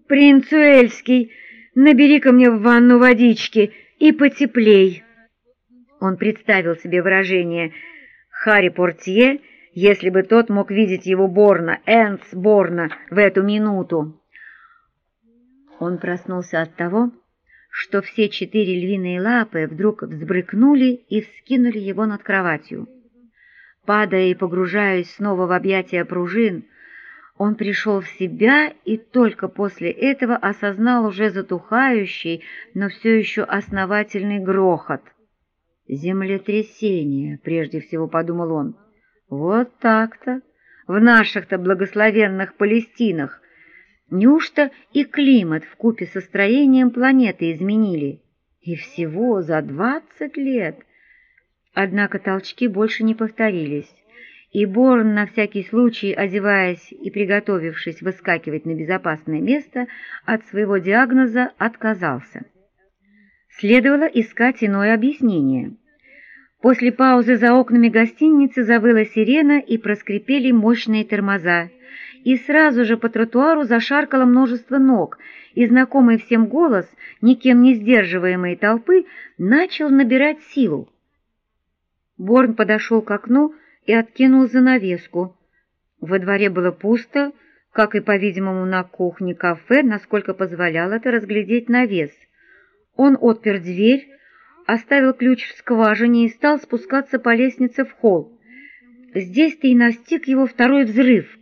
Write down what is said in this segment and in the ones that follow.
принц Уэльский, набери-ка мне в ванну водички и потеплей». Он представил себе выражение Харри Портье, если бы тот мог видеть его Борна, Энс Борна, в эту минуту. Он проснулся от того, что все 4 львиные лапы вдруг взбрыкнули и вскинули его над кроватью. Падая и погружаясь снова в объятия пружин, он пришел в себя и только после этого осознал уже затухающий, но все еще основательный грохот. «Землетрясение», — прежде всего подумал он. «Вот так-то, в наших-то благословенных Палестинах. Неужто и климат вкупе со строением планеты изменили? И всего за 20 лет!» Однако толчки больше не повторились, и Борн, на всякий случай одеваясь и приготовившись выскакивать на безопасное место, от своего диагноза отказался. Следовало искать иное объяснение. После паузы за окнами гостиницы завыла сирена и проскрипели мощные тормоза, и сразу же по тротуару зашаркало множество ног, и знакомый всем голос, никем не сдерживаемой толпы, начал набирать силу. Борн подошел к окну и откинул занавеску. Во дворе было пусто, как и, по-видимому, на кухне кафе, насколько позволял это разглядеть навес. Он отпер дверь, оставил ключ в скважине и стал спускаться по лестнице в холл. Здесь-то и настиг его второй взрыв.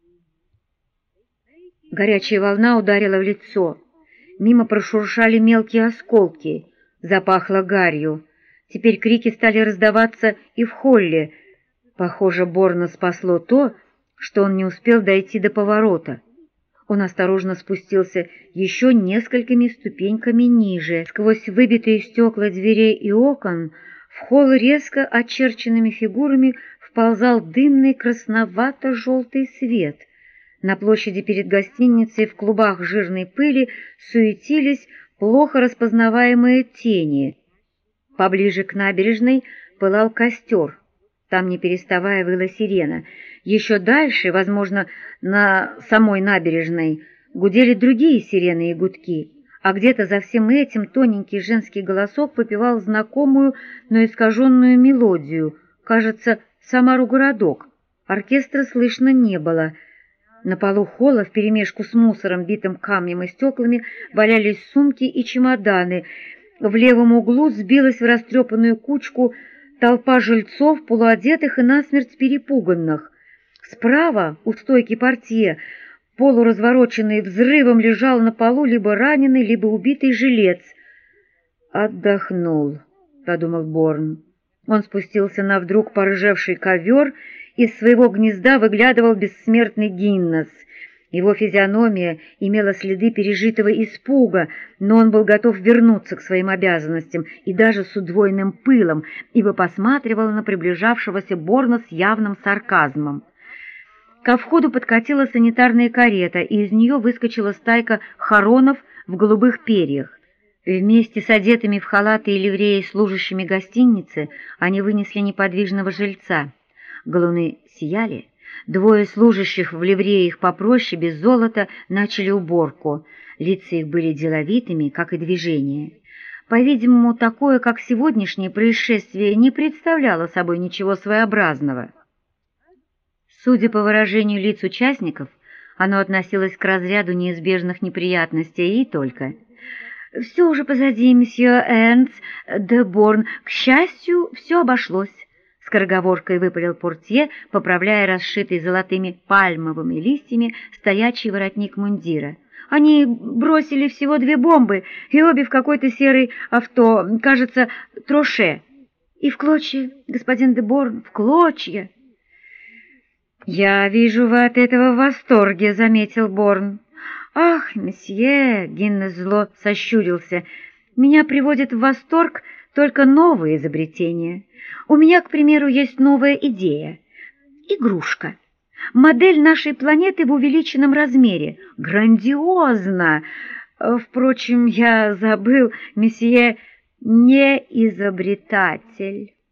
Горячая волна ударила в лицо. Мимо прошуршали мелкие осколки. Запахло гарью. Теперь крики стали раздаваться и в холле. Похоже, Борна спасло то, что он не успел дойти до поворота. Он осторожно спустился еще несколькими ступеньками ниже. Сквозь выбитые стекла дверей и окон в холл резко очерченными фигурами вползал дымный красновато-желтый свет. На площади перед гостиницей в клубах жирной пыли суетились плохо распознаваемые тени. Поближе к набережной пылал костер. Там, не переставая, выла сирена. Еще дальше, возможно, на самой набережной, гудели другие сирены и гудки, а где-то за всем этим тоненький женский голосок попевал знакомую, но искаженную мелодию, кажется, «Самару городок». Оркестра слышно не было. На полу холла вперемешку с мусором, битым камнем и стеклами, валялись сумки и чемоданы. В левом углу сбилась в растрепанную кучку толпа жильцов, полуодетых и насмерть перепуганных. Справа, у стойки портье, полуразвороченный взрывом, лежал на полу либо раненый, либо убитый жилец. «Отдохнул», — подумал Борн. Он спустился на вдруг порыжевший ковер, из своего гнезда выглядывал бессмертный Гиннес. Его физиономия имела следы пережитого испуга, но он был готов вернуться к своим обязанностям и даже с удвоенным пылом, ибо посматривал на приближавшегося Борна с явным сарказмом. Ко входу подкатила санитарная карета, и из нее выскочила стайка хоронов в голубых перьях. Вместе с одетыми в халаты и ливреи служащими гостиницы они вынесли неподвижного жильца. Галуны сияли. Двое служащих в ливреях попроще, без золота, начали уборку. Лица их были деловитыми, как и движения. По-видимому, такое, как сегодняшнее происшествие, не представляло собой ничего своеобразного. Судя по выражению лиц участников, оно относилось к разряду неизбежных неприятностей и только. «Все уже позади, месье Энс де Борн. К счастью, все обошлось», — скороговоркой выпалил портье, поправляя расшитый золотыми пальмовыми листьями стоячий воротник мундира. «Они бросили всего 2 бомбы, и обе в какой-то серый авто, кажется, троше. И в клочья, господин де Борн, в клочья». «Я вижу, вы от этого в восторге», — заметил Борн. «Ах, месье!» — Гиннес зло сощурился. «Меня приводит в восторг только новые изобретения. У меня, к примеру, есть новая идея. Игрушка. Модель нашей планеты в увеличенном размере. Грандиозно! Впрочем, я забыл, месье, не изобретатель».